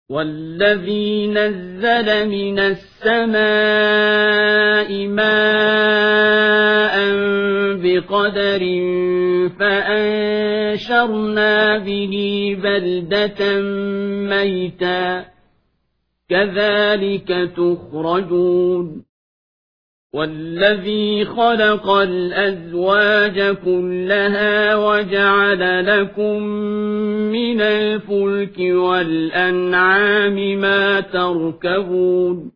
والذي نزل من السماء ماء بقدر فأنشرنا به بلدة ميتا كذلك تخرجون والذي خلق الأزواج كلها وجعل لكم من الفلك والأنعام ما تركبون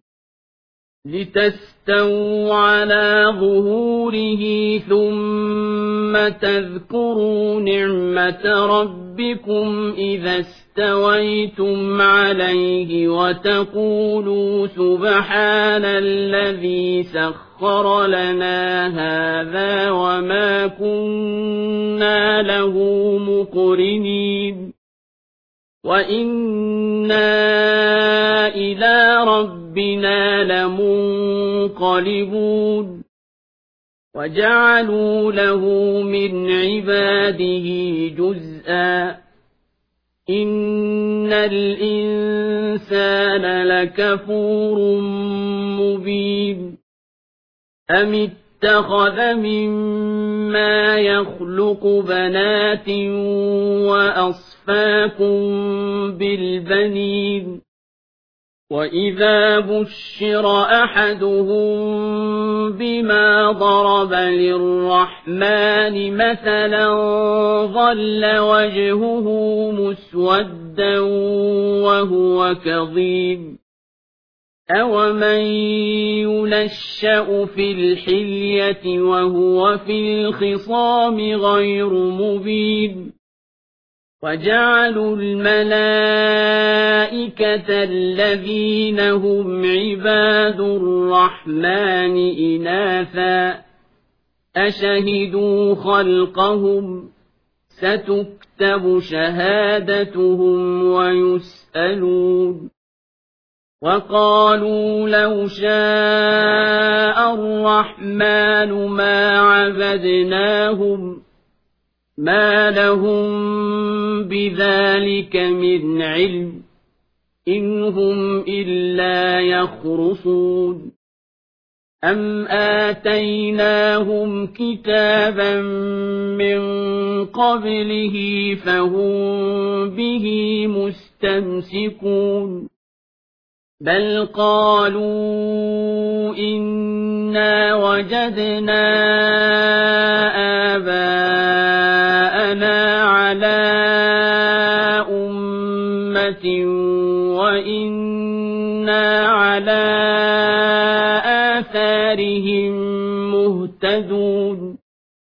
لتستووا على ظهوره ثم تذكروا نعمة ربكم إذا استويتم عليه وتقولوا سبحان الذي سخر لنا هذا وما كنا له مقرنين وإنا إلى ربنا لمنقلبون وجعلوا له من عباده جزءا إن الإنسان لكفور مبين أم اتخذ مما يخلق بنات وأصفاكم بالبنين وإذا بشر أحدهم بما ضرب للرحمن مثلا ظل وجهه مسودا وهو كظيم أومن ينشأ في الحلية وهو في الخصام غير مبين وجعلوا الملائكة الذين هم عباد الرحمن إناثا أشهدوا خلقهم ستكتب شهادتهم ويسألون وقالوا لو شاء الرحمن ما عبدناهم ما لهم بذلك من علم إن هم إلا يخرصون أم آتيناهم كتابا من قبله فهم به مستمسكون بل قالوا إنا وجدنا آباءنا على أمة وإنا على آثارهم مهتدون